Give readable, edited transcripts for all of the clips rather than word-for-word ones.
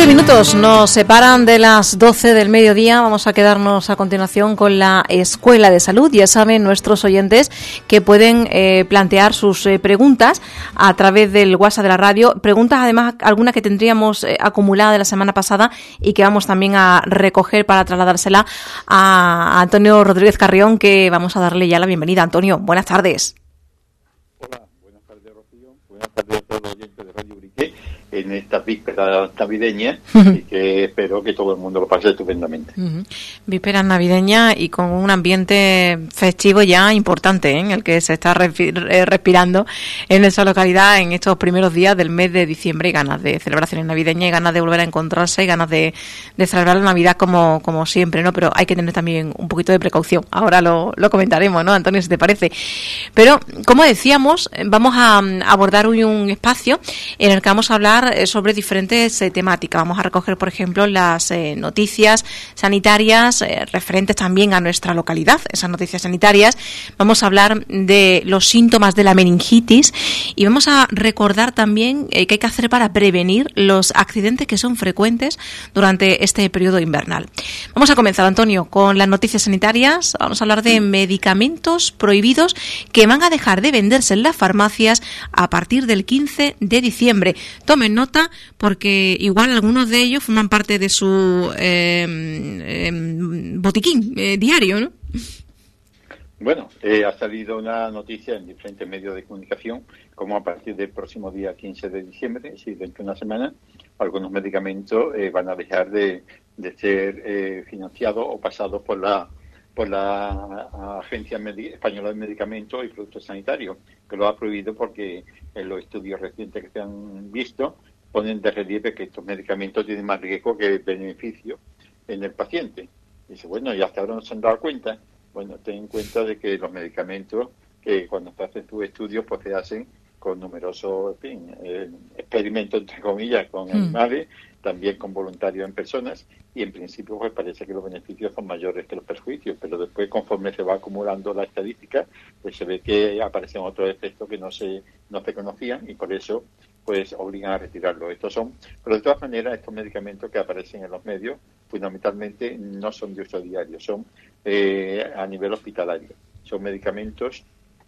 minutos nos separan de las 12 del mediodía. Vamos a quedarnos a continuación con la Escuela de Salud. Ya saben nuestros oyentes que pueden plantear sus preguntas a través del WhatsApp de la radio. Preguntas, además, algunas que tendríamos acumuladas de la semana pasada y que vamos también a recoger para trasladársela a Antonio Rodríguez Carrión, que vamos a darle ya la bienvenida. Antonio, buenas tardes. Hola, buenas tardes, Rocío. Buenas tardes a todos los oyentes de Radio Briquet en esta víspera navideña y que espero que todo el mundo lo pase estupendamente. Víspera navideña y con un ambiente festivo ya importante, en el que se está respirando en esa localidad en estos primeros días del mes de diciembre. Y ganas de celebraciones navideñas y ganas de volver a encontrarse y ganas de celebrar la Navidad como siempre, ¿no? Pero hay que tener también un poquito de precaución. Ahora lo comentaremos, ¿no, Antonio, si te parece? Pero, como decíamos, vamos a abordar hoy un espacio en el que vamos a hablar sobre diferentes temáticas. Vamos a recoger, por ejemplo, las noticias sanitarias referentes también a nuestra localidad, esas noticias sanitarias. Vamos a hablar de los síntomas de la meningitis y vamos a recordar también qué hay que hacer para prevenir los accidentes que son frecuentes durante este periodo invernal. Vamos a comenzar, Antonio, con las noticias sanitarias. Vamos a hablar de medicamentos prohibidos que van a dejar de venderse en las farmacias a partir del 15 de diciembre. Tomen nota, porque igual algunos de ellos forman parte de su botiquín diario, ¿no? Bueno, ha salido una noticia en diferentes medios de comunicación, como a partir del próximo día 15 de diciembre, es decir, dentro de una semana, algunos medicamentos van a dejar de ser financiados o pasados por la Agencia Española de Medicamentos y Productos Sanitarios, que lo ha prohibido porque en los estudios recientes que se han visto ponen de relieve que estos medicamentos tienen más riesgo que beneficio en el paciente. Dice, bueno, y hasta ahora no se han dado cuenta. Bueno, ten en cuenta de que los medicamentos, que cuando se hacen tus estudios, pues se hacen con numerosos experimentos, entre comillas, con animales, también con voluntarios en personas, y en principio pues parece que los beneficios son mayores que los perjuicios, pero después, conforme se va acumulando la estadística, pues se ve que aparecen otros efectos que no se conocían, y por eso pues obligan a retirarlo. Pero de todas maneras, estos medicamentos que aparecen en los medios, fundamentalmente no son de uso diario, son a nivel hospitalario. Son medicamentos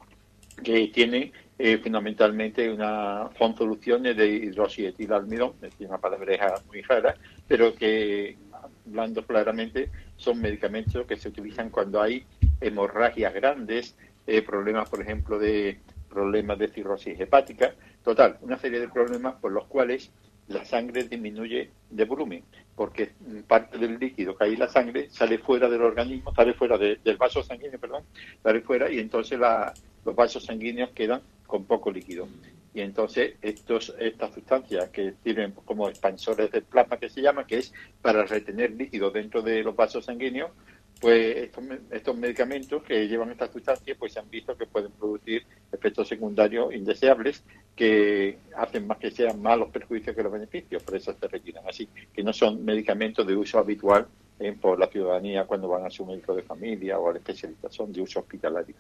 que tienen fundamentalmente son soluciones de hidroxietilalmidón, es decir, una palabreja muy rara, pero que, hablando claramente, son medicamentos que se utilizan cuando hay hemorragias grandes, problemas, por ejemplo, problemas de cirrosis hepática, total, una serie de problemas por los cuales la sangre disminuye de volumen, porque parte del líquido que hay en la sangre sale fuera del organismo, sale fuera del vaso sanguíneo, sale fuera, y entonces los vasos sanguíneos quedan con poco líquido. Y entonces estas sustancias que tienen como expansores del plasma, que se llama, que es para retener líquido dentro de los vasos sanguíneos, pues estos medicamentos que llevan estas sustancias pues se han visto que pueden producir efectos secundarios indeseables que hacen más que sean más los perjuicios que los beneficios, por eso se retiran. Así que no son medicamentos de uso habitual por la ciudadanía cuando van a su médico de familia o al especialista, son de uso hospitalario.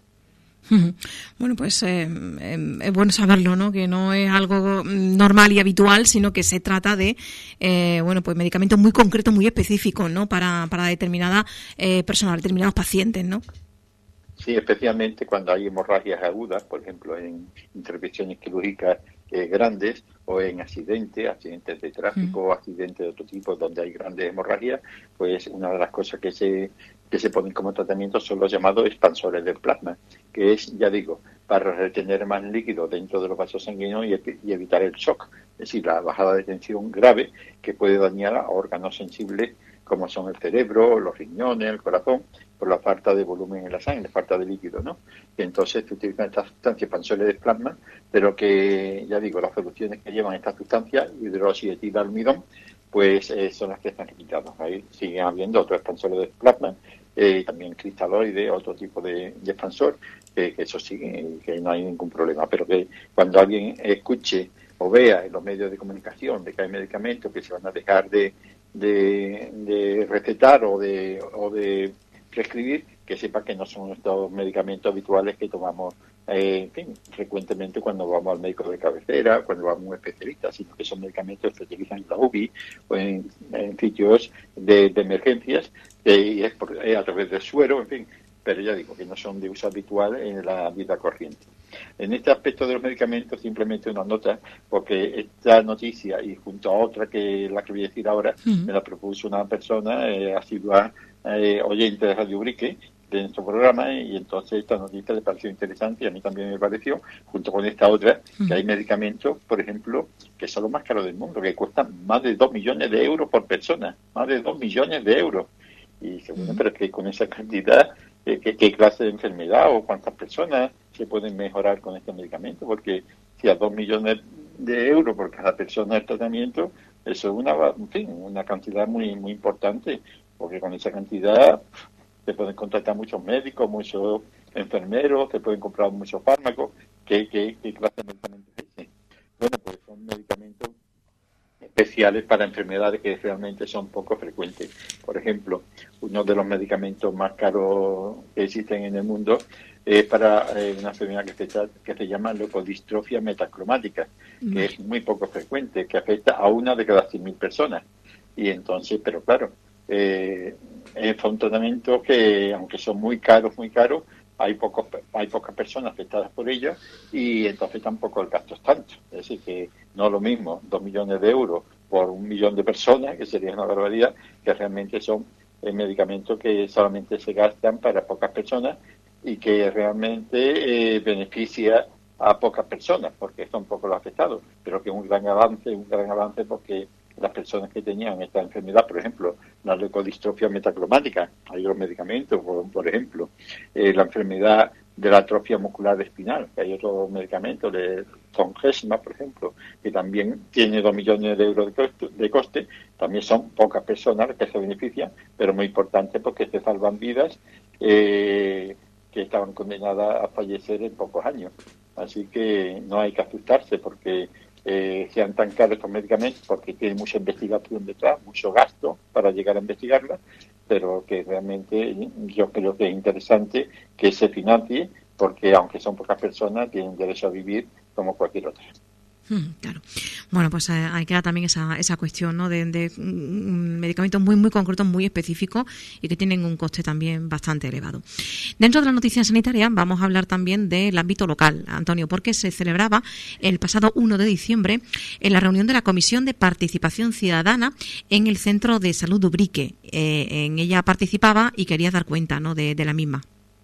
Bueno, pues es bueno saberlo, ¿no? Que no es algo normal y habitual, sino que se trata de pues medicamentos muy concretos, muy específicos, ¿no? Para determinada persona, determinados pacientes, ¿no? Sí, especialmente cuando hay hemorragias agudas, por ejemplo, en intervenciones quirúrgicas grandes o en accidentes de tráfico o accidentes de otro tipo donde hay grandes hemorragias, pues una de las cosas que se ponen como tratamiento son los llamados expansores del plasma, que es, ya digo, para retener más líquido dentro de los vasos sanguíneos y evitar el shock, es decir, la bajada de tensión grave que puede dañar a órganos sensibles como son el cerebro, los riñones, el corazón, por la falta de volumen en la sangre, falta de líquido, ¿no? Y entonces se utilizan estas sustancias expansores de plasma, pero que, ya digo, las soluciones que llevan estas sustancias, hidroxietilalmidón, pues son las que están limitadas. Ahí siguen habiendo otros expansores de plasma, también cristaloide, otro tipo de expansor, que eso sigue, que no hay ningún problema, pero que cuando alguien escuche o vea en los medios de comunicación de que hay medicamentos que se van a dejar de recetar o de prescribir, que sepa que no son estos medicamentos habituales que tomamos en fin, frecuentemente cuando vamos al médico de cabecera, cuando vamos a un especialista, sino que esos medicamentos se utilizan en la UBI o en sitios de emergencias, y es a través del suero, en fin, pero ya digo que no son de uso habitual en la vida corriente. En este aspecto de los medicamentos, simplemente una nota, porque esta noticia, y junto a otra que la que voy a decir ahora, me la propuso una persona asidua oyente de Radio Ubrique, de nuestro programa, y entonces esta noticia le pareció interesante y a mí también me pareció, junto con esta otra, que hay medicamentos, por ejemplo, que son los más caros del mundo, que cuestan más de 2 millones de euros por persona, más de 2 millones de euros. Y dice, bueno, pero es que con esa cantidad, ¿qué clase de enfermedad o cuántas personas se pueden mejorar con este medicamento? Porque si a 2 millones de euros por cada persona el tratamiento, eso es una cantidad muy, muy importante, porque con esa cantidad se pueden contratar muchos médicos, muchos enfermeros, se pueden comprar muchos fármacos. ¿Qué clase de medicamentos es ese? Bueno, pues son medicamentos especiales para enfermedades que realmente son poco frecuentes. Por ejemplo, uno de los medicamentos más caros que existen en el mundo es para una enfermedad que se llama leucodistrofia metacromática, que es muy poco frecuente, que afecta a una de cada 100.000 personas. Y entonces, pero claro, son tratamientos que, aunque son muy caros, hay pocas personas afectadas por ellos y entonces tampoco el gasto es tanto. Es decir, que no es lo mismo 2 millones de euros por 1 millón de personas, que sería una barbaridad, que realmente son medicamentos que solamente se gastan para pocas personas y que realmente beneficia a pocas personas, porque son pocos los afectados, pero que es un gran avance porque las personas que tenían esta enfermedad, por ejemplo, la leucodistrofia metacromática, hay otros medicamentos, por ejemplo, la enfermedad de la atrofia muscular espinal, que hay otros medicamentos, de Zolgensma, por ejemplo, que también tiene 2 millones de euros de coste, también son pocas personas que se benefician, pero muy importante porque se salvan vidas que estaban condenadas a fallecer en pocos años. Así que no hay que asustarse porque sean tan caros estos medicamentos, porque tienen mucha investigación detrás, mucho gasto para llegar a investigarla, pero que realmente yo creo que es interesante que se financie, porque aunque son pocas personas, tienen derecho a vivir como cualquier otra. Claro. Bueno, pues ahí queda también esa cuestión, ¿no? de medicamentos muy, muy concretos, muy específicos y que tienen un coste también bastante elevado. Dentro de la noticia sanitaria vamos a hablar también del ámbito local, Antonio, porque se celebraba el pasado 1 de diciembre en la reunión de la Comisión de Participación Ciudadana en el Centro de Salud de Ubrique. En ella participaba y quería dar cuenta, ¿no? de la misma.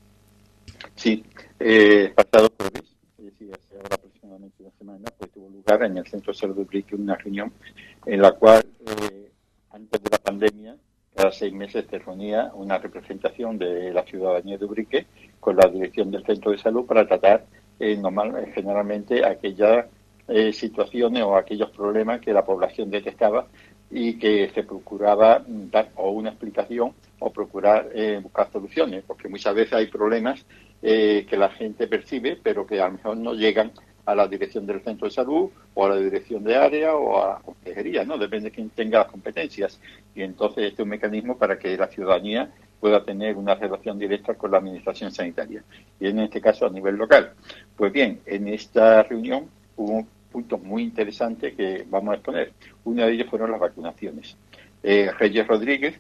Sí, pasado jueves, hace ahora aproximadamente una semana, pues tuvo lugar en el Centro de Salud de Ubrique una reunión en la cual, antes de la pandemia, cada 6 meses se reunía una representación de la ciudadanía de Ubrique con la dirección del centro de salud para tratar generalmente aquellas situaciones o aquellos problemas que la población detectaba y que se procuraba dar o una explicación o procurar buscar soluciones, porque muchas veces hay problemas que la gente percibe, pero que a lo mejor no llegan a la dirección del centro de salud o a la dirección de área o a la consejería, ¿no? Depende de quién tenga las competencias. Y entonces este es un mecanismo para que la ciudadanía pueda tener una relación directa con la administración sanitaria. Y en este caso a nivel local. Pues bien, en esta reunión hubo puntos muy interesantes que vamos a exponer. Uno de ellos fueron las vacunaciones. Reyes Rodríguez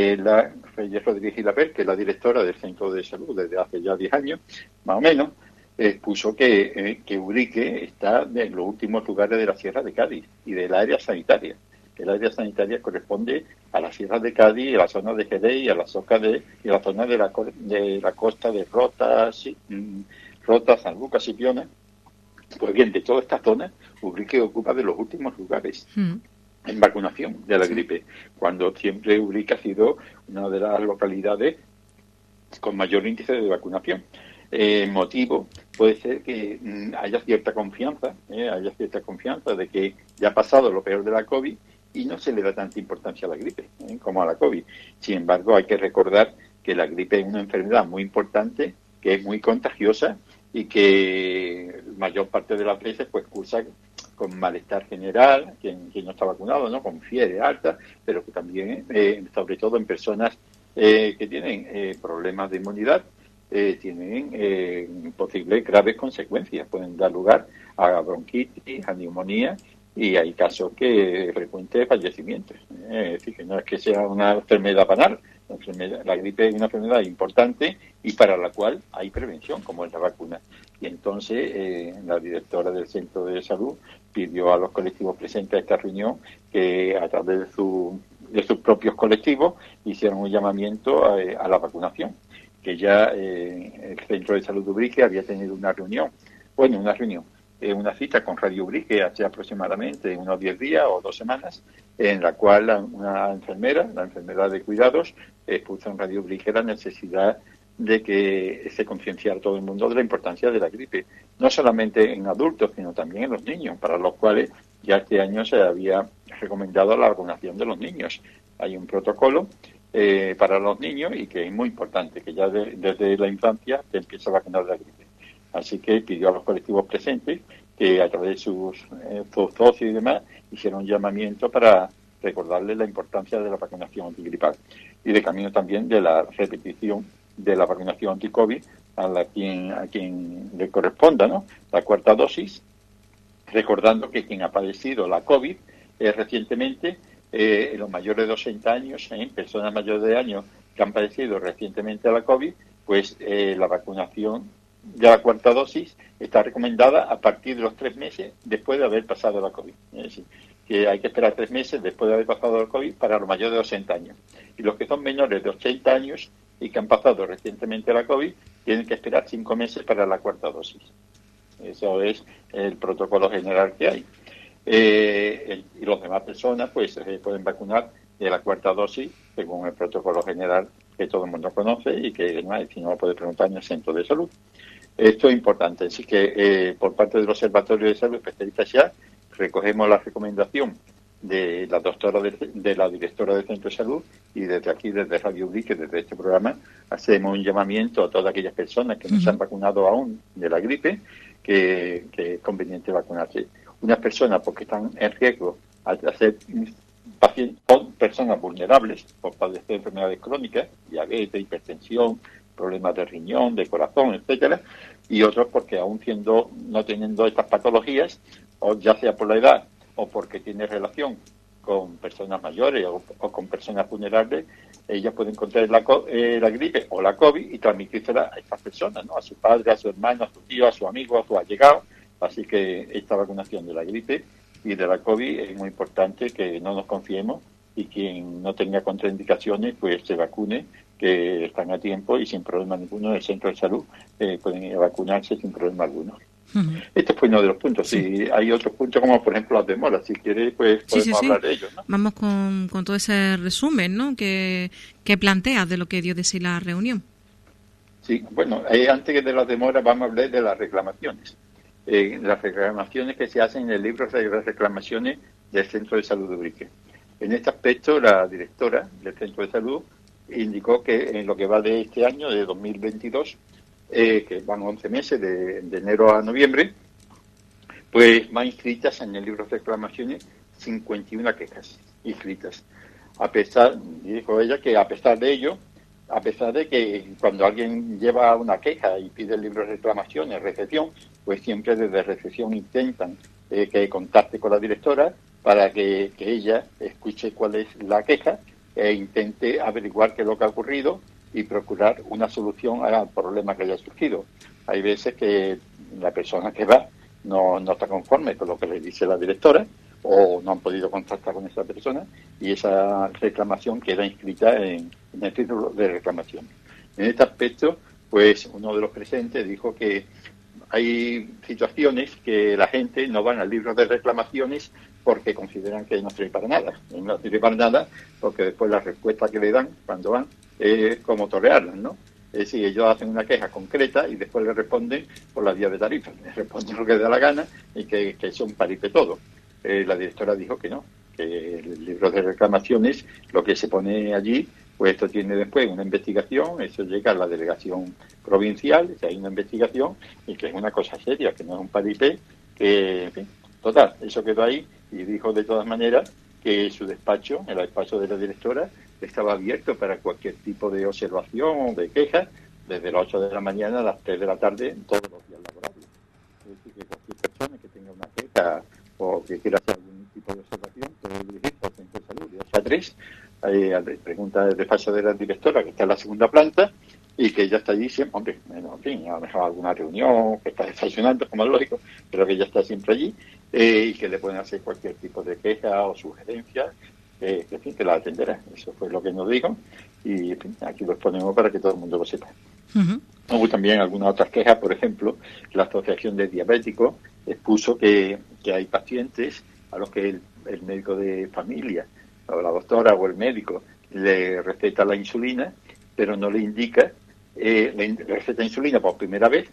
Gilabert, que es la directora del Centro de Salud desde hace ya 10 años, más o menos, expuso que Ubrique está en los últimos lugares de la Sierra de Cádiz y del área sanitaria. El área sanitaria corresponde a la Sierra de Cádiz, a la zona de Jerez y a la zona de la costa de Rota, San Lucas y Piona. Pues bien, de toda esta zona, Ubrique ocupa de los últimos lugares en vacunación de la gripe, cuando siempre Ubrique ha sido una de las localidades con mayor índice de vacunación. Motivo puede ser que haya cierta confianza de que ya ha pasado lo peor de la COVID y no se le da tanta importancia a la gripe como a la COVID. Sin embargo, hay que recordar que la gripe es una enfermedad muy importante, que es muy contagiosa y que la mayor parte de las veces pues cursa con malestar general, quien no está vacunado, ¿no? Con fiebre alta, pero que también, sobre todo en personas que tienen problemas de inmunidad, tienen posibles graves consecuencias. Pueden dar lugar a bronquitis, a neumonía, y hay casos que frecuentes fallecimientos. Es decir, que no es que sea una enfermedad banal. La gripe es una enfermedad importante y para la cual hay prevención, como es la vacuna. Y entonces la directora del Centro de Salud pidió a los colectivos presentes a esta reunión que a través de sus propios colectivos hicieron un llamamiento a la vacunación, que ya el Centro de Salud de Ubrique había tenido una cita con Radio Ubrique hace aproximadamente unos 10 días o 2 semanas, en la cual la enfermera de cuidados, puso en Radio Ubrique la necesidad de que se concienciara todo el mundo de la importancia de la gripe, no solamente en adultos, sino también en los niños, para los cuales ya este año se había recomendado la vacunación de los niños. Hay un protocolo para los niños y que es muy importante, que ya desde la infancia se empieza a vacunar de la gripe. Así que pidió a los colectivos presentes que a través de sus socios y demás hicieron un llamamiento para recordarles la importancia de la vacunación antigripal y de camino también de la repetición de la vacunación anti-COVID a quien le corresponda, ¿no? La 4ª dosis, recordando que quien ha padecido la COVID recientemente, los mayores de 80 años, personas mayores de años que han padecido recientemente la COVID, pues la vacunación de la 4ª dosis está recomendada a partir de los 3 meses después de haber pasado la COVID. Es decir, que hay que esperar 3 meses después de haber pasado la COVID para los mayores de 80 años. Y los que son menores de 80 años y que han pasado recientemente la COVID tienen que esperar 5 meses para la 4ª dosis. Eso es el protocolo general que hay. Y las demás personas pues se pueden vacunar de la 4ª dosis según el protocolo general que todo el mundo conoce y que además, si no lo puede preguntar en el centro de salud. Esto es importante, así que por parte del Observatorio de Salud Especialistas ya recogemos la recomendación de la de la directora del Centro de Salud y desde aquí, desde Radio Ubrique, desde este programa, hacemos un llamamiento a todas aquellas personas que no se han vacunado aún de la gripe, que es conveniente vacunarse. Unas personas porque están en riesgo al ser pacientes, son personas vulnerables por padecer enfermedades crónicas, diabetes, hipertensión, problemas de riñón, de corazón, etcétera, y otros porque aún no teniendo estas patologías, o ya sea por la edad o porque tiene relación con personas mayores o con personas vulnerables, ellas pueden contraer la gripe o la COVID y transmitírsela a estas personas, ¿no? A su padre, a su hermano, a su tío, a su amigo, a su allegado. Así que esta vacunación de la gripe y de la COVID es muy importante que no nos confiemos y quien no tenga contraindicaciones pues se vacune, que están a tiempo y sin problema ninguno en el centro de salud pueden ir a vacunarse sin problema alguno. Este fue uno de los puntos. Sí. Hay otros puntos como por ejemplo las demoras. Si quiere pues podemos hablar de ellos, ¿no? Vamos con todo ese resumen, ¿no? que planteas de lo que dio de sí la reunión. Sí, bueno, antes de las demoras vamos a hablar de las reclamaciones. Las reclamaciones que se hacen en el libro de reclamaciones del Centro de Salud de Ubrique. En este aspecto, la directora del Centro de Salud indicó que en lo que va de este año, de 2022, que van 11 meses, de enero a noviembre, pues va inscritas en el libro de reclamaciones 51 quejas inscritas. Dijo ella que a pesar de que cuando alguien lleva una queja y pide el libro de reclamaciones, recepción, pues siempre desde recepción intentan que contacte con la directora para que ella escuche cuál es la queja e intente averiguar qué es lo que ha ocurrido y procurar una solución al problema que haya surgido. Hay veces que la persona que va no está conforme con lo que le dice la directora o no han podido contactar con esa persona y esa reclamación queda inscrita en el título de reclamación. En este aspecto, pues uno de los presentes dijo que hay situaciones que la gente no van al libro de reclamaciones porque consideran que no sirve para nada. No sirve para nada porque después la respuesta que le dan cuando van es como torrearlas, ¿no? Es decir, ellos hacen una queja concreta y después le responden por la vía de tarifa. Le responden lo que les da la gana y que es un parite todo. La directora dijo que no, que el libro de reclamaciones, lo que se pone allí, pues esto tiene después una investigación, eso llega a la delegación provincial, que hay una investigación y que es una cosa seria, que no es un paripé, que, en fin, total, eso quedó ahí y dijo de todas maneras que su despacho, el despacho de la directora, estaba abierto para cualquier tipo de observación o de queja desde las 8 de la mañana a las 3 de la tarde todos los días laborables. Es decir, que cualquier persona que tenga una queja o que quiera hacer algún tipo de observación puede dirigirse al centro de salud de 8 a 3, pregunta de despacho de la directora, que está en la segunda planta, y que ella está allí siempre, hombre, bueno, en fin, a lo mejor alguna reunión que está desayunando, como es lógico, pero que ella está siempre allí, y que le pueden hacer cualquier tipo de queja o sugerencia, en fin, que la atenderá. Eso fue lo que nos dijo, y en fin, aquí lo exponemos para que todo el mundo lo sepa. Uh-huh. Hubo también algunas otras quejas, por ejemplo, la Asociación de Diabéticos expuso que hay pacientes a los que el médico de familia, o la doctora o el médico, le receta la insulina, pero no le indica, le receta insulina por primera vez,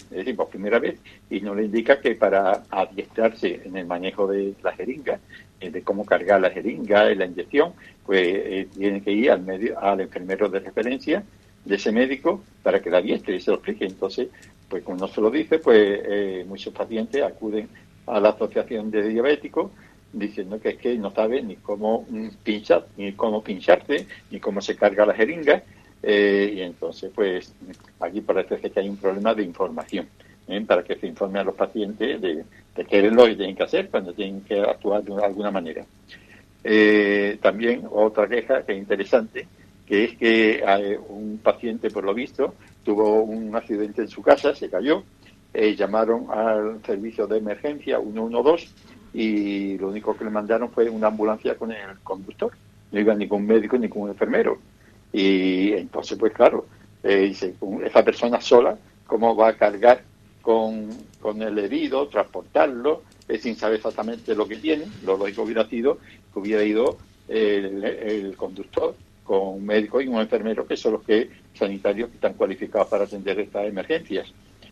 y no le indica que para adiestrarse en el manejo de la jeringa, de cómo cargar la jeringa, la inyección, pues tiene que ir al enfermero de referencia de ese médico para que la adiestre y se lo explique. Entonces, pues como no se lo dice, pues muchos pacientes acuden a la Asociación de Diabéticos diciendo que es que no sabe ni cómo pinchar, ni cómo pincharse, ni cómo se carga la jeringa, y entonces pues aquí parece que hay un problema de información, para que se informe a los pacientes de qué es lo que tienen que hacer cuando tienen que actuar de alguna manera. También otra queja que es interesante, que es que un paciente, por lo visto, tuvo un accidente en su casa, se cayó, llamaron al servicio de emergencia 112 y lo único que le mandaron fue una ambulancia con el conductor. No iba ningún médico ni ningún enfermero. Y entonces, pues claro, dice, esa persona sola, ¿cómo va a cargar con el herido, transportarlo, sin saber exactamente lo que tiene? Lo lógico hubiera sido que hubiera ido el conductor con un médico y un enfermero, que son los sanitarios que están cualificados para atender estas emergencias.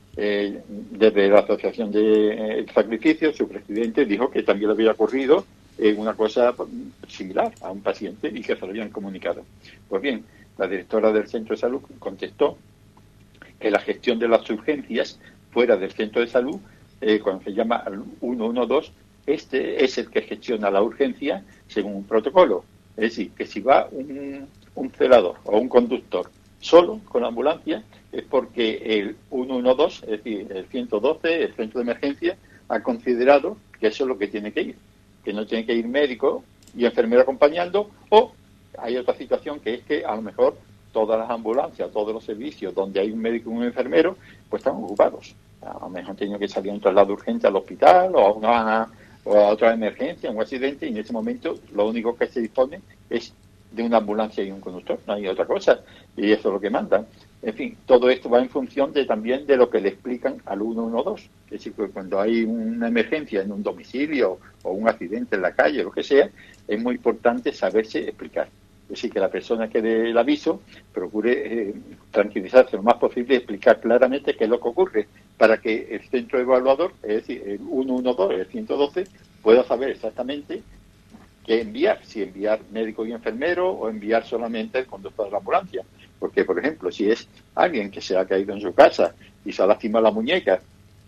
Desde la Asociación de Sacrificio, su presidente dijo que también le había ocurrido una cosa similar a un paciente y que se lo habían comunicado. Pues bien, la directora del centro de salud contestó que la gestión de las urgencias fuera del centro de salud, cuando se llama 112, este es el que gestiona la urgencia según un protocolo. Es decir, que si va un celador o un conductor solo con la ambulancia, es porque el 112, es decir, el 112, el centro de emergencia, ha considerado que eso es lo que tiene que ir, que no tiene que ir médico y enfermero acompañando, o hay otra situación que es que a lo mejor todas las ambulancias, todos los servicios donde hay un médico y un enfermero, pues están ocupados. A lo mejor han tenido que salir a un traslado urgente al hospital o a otra emergencia, un accidente, y en ese momento lo único que se dispone es de una ambulancia y un conductor, no hay otra cosa, y eso es lo que mandan. En fin, todo esto va en función también de lo que le explican al 112. Es decir, que cuando hay una emergencia en un domicilio o un accidente en la calle, lo que sea, es muy importante saberse explicar. Es decir, que la persona que dé el aviso procure tranquilizarse lo más posible y explicar claramente qué es lo que ocurre, para que el centro evaluador, es decir, el 112, el 112, pueda saber exactamente qué enviar, si enviar médico y enfermero o enviar solamente el conductor de la ambulancia. Porque, por ejemplo, si es alguien que se ha caído en su casa y se ha lastimado la muñeca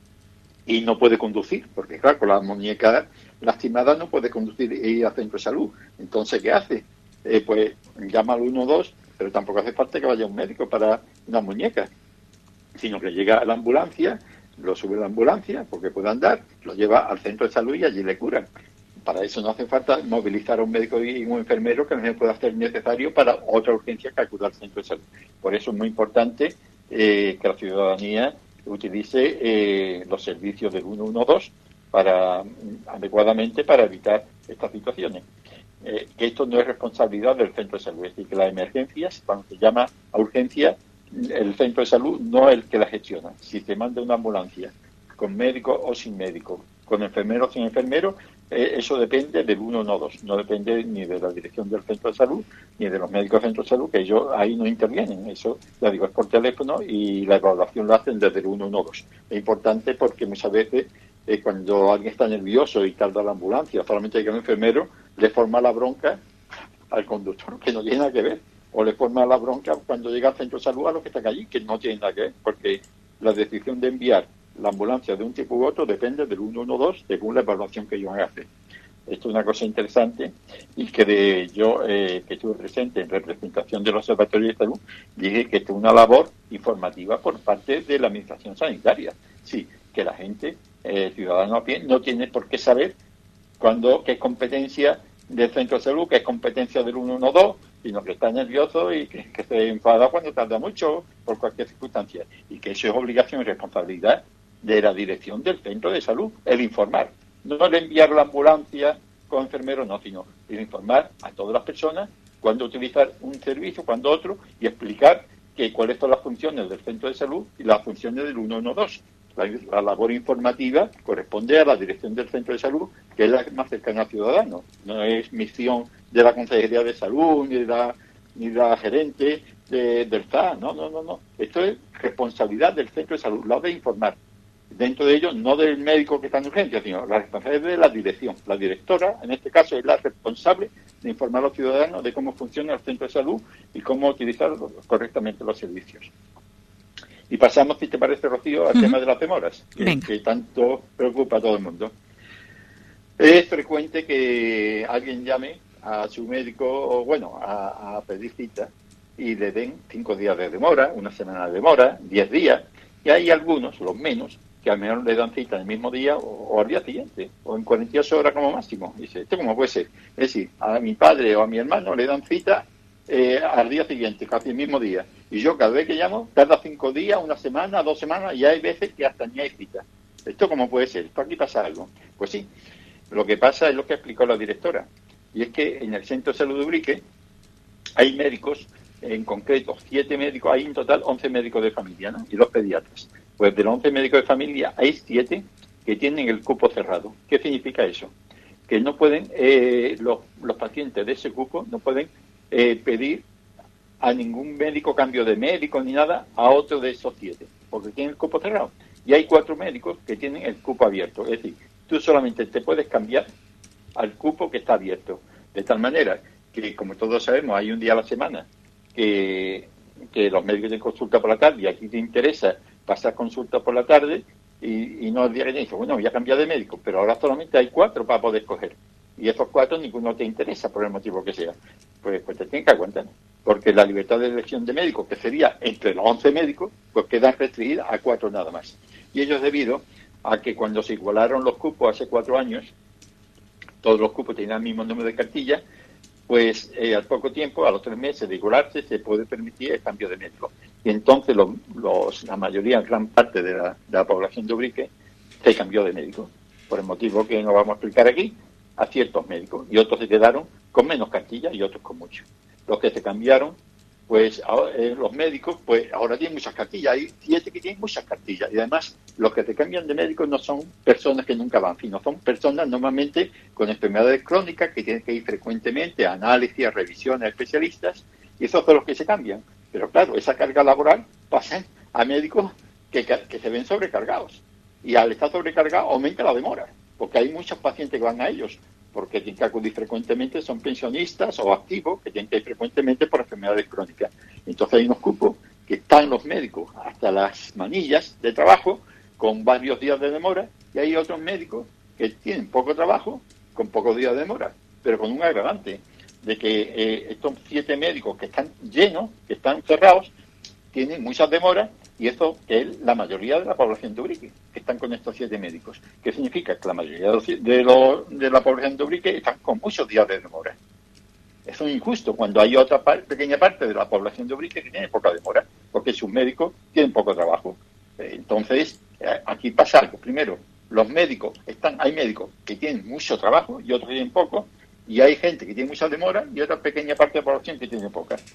y no puede conducir, porque claro, con la muñeca lastimada no puede conducir e ir al centro de salud, entonces ¿qué hace? Pues llama al 112, pero tampoco hace falta que vaya un médico para una muñeca, sino que llega a la ambulancia, lo sube a la ambulancia porque puede andar, lo lleva al centro de salud y allí le curan. Para eso no hace falta movilizar a un médico y un enfermero, que no puede hacer necesario para otra urgencia que acuda al centro de salud. Por eso es muy importante que la ciudadanía utilice los servicios del 112 adecuadamente para evitar estas situaciones. Que esto no es responsabilidad del centro de salud, es decir, que las emergencias, cuando se llama a urgencia, el centro de salud no es el que la gestiona. Si se manda una ambulancia con médico o sin médico, con enfermero o sin enfermero, eso depende del 112, no depende ni de la dirección del centro de salud ni de los médicos del centro de salud, que ellos ahí no intervienen. Eso, ya digo, es por teléfono y la evaluación lo hacen desde el 112. Es importante porque muchas veces cuando alguien está nervioso y tarda la ambulancia, solamente hay que un enfermero, le forma la bronca al conductor, que no tiene nada que ver, o le forma la bronca cuando llega al centro de salud a los que están allí, que no tiene nada que ver, porque la decisión de enviar la ambulancia de un tipo u otro depende del 112 según la evaluación que ellos hacen. Esto es una cosa interesante y que yo, que estuve presente en representación del Observatorio de Salud, dije que esto es una labor informativa por parte de la Administración Sanitaria. Sí, que la gente, ciudadano a pie, no tiene por qué saber qué es competencia del centro de salud, qué es competencia del 112, sino que está nervioso y que se enfada cuando tarda mucho por cualquier circunstancia. Y que eso es obligación y responsabilidad de la dirección del centro de salud, el informar. No el enviar la ambulancia con enfermeros, no, sino el informar a todas las personas cuándo utilizar un servicio, cuándo otro, y explicar cuáles son las funciones del centro de salud y las funciones del 112. La labor informativa corresponde a la dirección del centro de salud, que es la más cercana al ciudadano. No es misión de la Consejería de Salud ni de la gerente del SAT. No. Esto es responsabilidad del centro de salud, la de informar. Dentro de ello, no del médico que está en urgencia, sino la responsabilidad de la dirección. La directora, en este caso, es la responsable de informar a los ciudadanos de cómo funciona el centro de salud y cómo utilizar correctamente los servicios. Y pasamos, si te parece, Rocío, al tema de las demoras, que tanto preocupa a todo el mundo. Es frecuente que alguien llame a su médico, o bueno, a pedir cita, y le den 5 días de demora, una semana de demora, 10 días, y hay algunos, los menos, que al menos le dan cita el mismo día o al día siguiente, o en 48 horas como máximo. Dice, ¿esto cómo puede ser? Es decir, a mi padre o a mi hermano le dan cita al día siguiente, casi el mismo día. Y yo cada vez que llamo, tarda 5 días, una semana, 2 semanas, y hay veces que hasta ni hay cita. ¿Esto cómo puede ser? ¿Esto aquí pasa algo? Pues sí, lo que pasa es lo que explicó la directora. Y es que en el Centro de Salud de Ubrique hay médicos, en concreto 7 médicos, hay en total 11 médicos de familia, ¿no? Y 2 pediatras. Pues de los 11 médicos de familia hay 7 que tienen el cupo cerrado. ¿Qué significa eso? Que no pueden, los pacientes de ese cupo no pueden pedir a ningún médico cambio de médico ni nada a otro de esos 7, porque tienen el cupo cerrado. Y hay 4 médicos que tienen el cupo abierto. Es decir, tú solamente te puedes cambiar al cupo que está abierto. De tal manera que, como todos sabemos, hay un día a la semana que los médicos tienen consulta por la tarde y aquí te interesa pasar consulta por la tarde y no el día que te dice, bueno, voy a cambiar de médico, pero ahora solamente hay 4 para poder escoger. Y esos 4 ninguno te interesa por el motivo que sea. Pues te tienen que aguantar. Porque la libertad de elección de médicos, que sería entre los 11 médicos, pues queda restringida a 4 nada más. Y ello es debido a que cuando se igualaron los cupos hace 4 años, todos los cupos tenían el mismo número de cartillas, pues al poco tiempo, a los 3 meses de igualarse, se puede permitir el cambio de médico. Y entonces la mayoría, gran parte de la población de Ubrique se cambió de médico, por el motivo que no vamos a explicar aquí, a ciertos médicos, y otros se quedaron con menos cartillas y otros con mucho. Los que se cambiaron, pues los médicos, pues ahora tienen muchas cartillas, hay 7 que tienen muchas cartillas, y además los que se cambian de médicos no son personas que nunca van, sino son personas normalmente con enfermedades crónicas que tienen que ir frecuentemente a análisis, a revisiones, a especialistas, y esos son los que se cambian. Pero claro, esa carga laboral pasa a médicos que se ven sobrecargados, y al estar sobrecargados aumenta la demora, porque hay muchos pacientes que van a ellos, porque tienen que acudir frecuentemente, son pensionistas o activos que tienen que ir frecuentemente por enfermedades crónicas. Entonces hay unos cupos que están los médicos hasta las manillas de trabajo con varios días de demora, y hay otros médicos que tienen poco trabajo con pocos días de demora, pero con un agravante de que estos 7 médicos que están llenos, que están cerrados, tienen muchas demoras, y eso es la mayoría de la población de Ubrique, que están con estos 7 médicos. ¿Qué significa? Que la mayoría de la población de Ubrique están con muchos días de demora. Eso es injusto cuando hay otra pequeña parte de la población de Ubrique que tiene poca demora, porque sus médicos tienen poco trabajo. Entonces, aquí pasa algo. Primero, los médicos, hay médicos que tienen mucho trabajo y otros que tienen poco, y hay gente que tiene mucha demora y otra pequeña parte de la población que tiene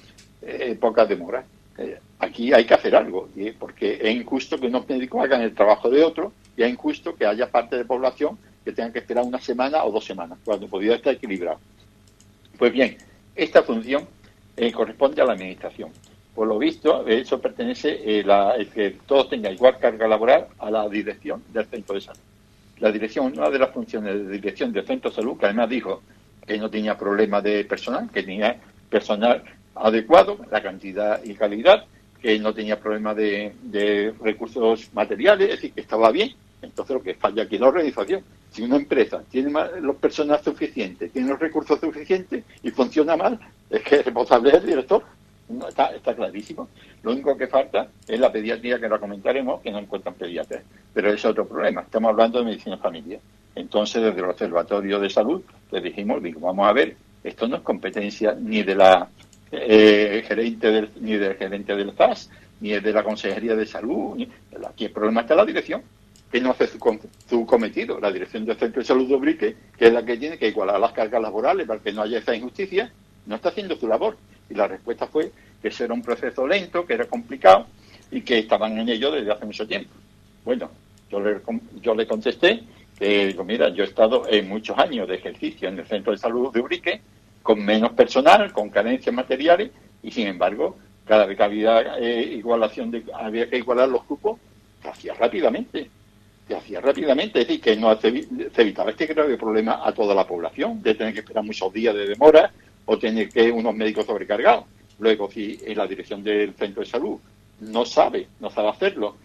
poca demora. Aquí hay que hacer algo, porque es injusto que unos médicos hagan el trabajo de otros, y es injusto que haya parte de población que tenga que esperar una semana o 2 semanas, cuando podría estar equilibrado. Pues bien, esta función corresponde a la administración. Por lo visto, eso pertenece, el que todos tengan igual carga laboral, a la dirección del centro de salud. La dirección, una de las funciones de dirección del centro de salud, que además dijo que no tenía problema de personal, que tenía personal adecuado, la cantidad y calidad, que no tenía problema de recursos materiales, es decir, que estaba bien, Entonces lo que falla aquí es la organización. Si una empresa tiene los personal suficientes, tiene los recursos suficientes y funciona mal, es que el responsable es el director. No, está clarísimo. Lo único que falta es la pediatría, que lo comentaremos, que no encuentran pediatras. Pero es otro problema. Estamos hablando de medicina familiar. Entonces, desde el Observatorio de Salud, le dijimos, vamos a ver, esto no es competencia ni de la gerente ni del gerente del SAS, ni de la Consejería de Salud. Aquí el problema está en la dirección, que no hace su cometido. La dirección del Centro de Salud de Ubrique, que es la que tiene que igualar las cargas laborales para que no haya esa injusticia, no está haciendo su labor. Y la respuesta fue que eso era un proceso lento, que era complicado y que estaban en ello desde hace mucho tiempo. Bueno, yo le contesté que, digo, mira, yo he estado en muchos años de ejercicio en el Centro de Salud de Ubrique, con menos personal, con carencias materiales, y sin embargo, cada vez que había había que igualar los cupos, se hacía rápidamente. Es decir, que no se evitaba este grave problema a toda la población, de tener que esperar muchos días de demora, o tener que unos médicos sobrecargados. Luego, si en la dirección del centro de salud no sabe hacerlo,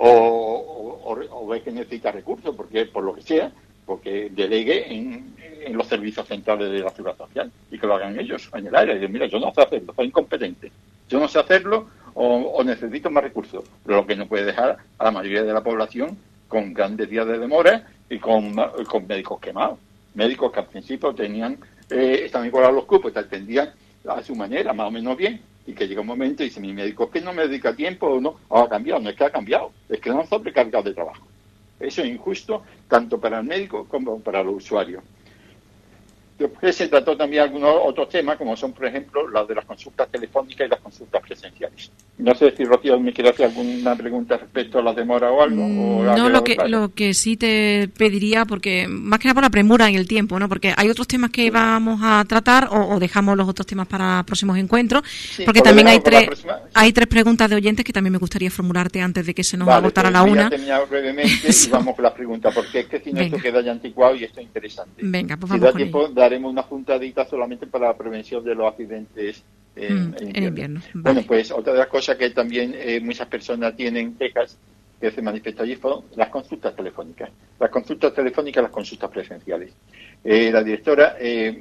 o ve que necesita recursos, porque por lo que sea, porque delegue en los servicios centrales de la Seguridad Social y que lo hagan ellos en el área. Y dicen, mira, yo no sé hacerlo, soy incompetente. Yo no sé hacerlo o necesito más recursos. Pero lo que no puede dejar a la mayoría de la población con grandes días de demora y con médicos quemados. Médicos que al principio estaban igualados los cupos, te atendían a su manera, más o menos bien, y que llega un momento y dice, mi médico es que no me dedica tiempo, o no, ha cambiado, no es que ha cambiado, es que no han sobrecargado de trabajo. Eso es injusto tanto para el médico como para los usuarios. Después se trató también algunos otros temas, como son, por ejemplo, las de las consultas telefónicas y las consultas presenciales. No sé si Rocío me quiere hacer alguna pregunta respecto a las demoras o algo. No, lo que sí te pediría, porque más que nada por la premura en el tiempo, ¿no? Porque hay otros temas que vamos a tratar o dejamos los otros temas para próximos encuentros, sí, porque también hay tres preguntas de oyentes que también me gustaría formularte antes de que se nos agotara la una. Voy a terminar brevemente y vamos con las preguntas, porque es que si no esto queda ya anticuado y esto es interesante. Venga, pues si vamos da tiempo, daremos una puntadita solamente para la prevención de los accidentes en invierno. Vale. Bueno, pues otra de las cosas que también muchas personas tienen quejas que se manifiestan allí fueron las consultas telefónicas. Las consultas telefónicas, las consultas presenciales. La directora,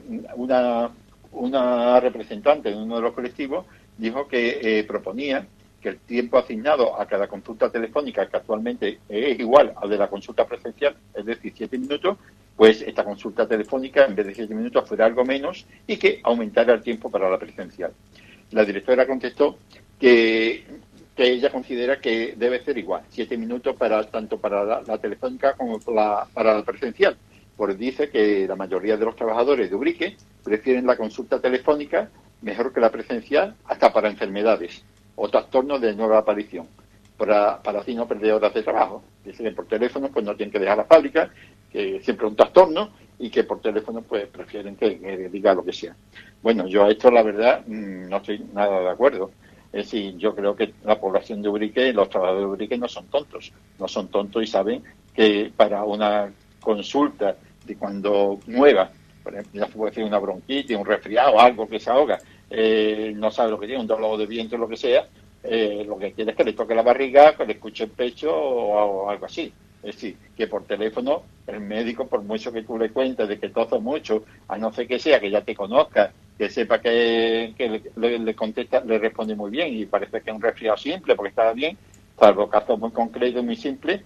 una representante de uno de los colectivos, dijo que proponía que el tiempo asignado a cada consulta telefónica, que actualmente es igual al de la consulta presencial, es decir, 7 minutos, pues esta consulta telefónica, en vez de 7 minutos, fuera algo menos y que aumentara el tiempo para la presencial. La directora contestó que ella considera que debe ser igual, 7 minutos tanto para la telefónica como para la presencial. Pues dice que la mayoría de los trabajadores de Ubrique prefieren la consulta telefónica mejor que la presencial, hasta para enfermedades o trastornos de nueva aparición, para así no perder horas de trabajo. Dicen que por teléfono pues no tienen que dejar la fábrica, que siempre es un trastorno, y que por teléfono pues prefieren que diga lo que sea. Bueno, yo a esto la verdad no estoy nada de acuerdo. Es decir, yo creo que la población de Ubrique, los trabajadores de Ubrique no son tontos y saben que para una consulta de cuando nueva, por ejemplo, ya se puede decir una bronquitis, un resfriado, algo que se ahoga, no sabe lo que tiene, un dolor de vientre, lo que sea, lo que quiere es que le toque la barriga, que le escuche el pecho o algo así. Es decir, que por teléfono el médico, por mucho que tú le cuentes de que tose mucho, a no ser que sea que ya te conozca, que sepa que le contesta, le responde muy bien y parece que es un resfriado simple porque está bien, salvo casos muy concretos, muy simples,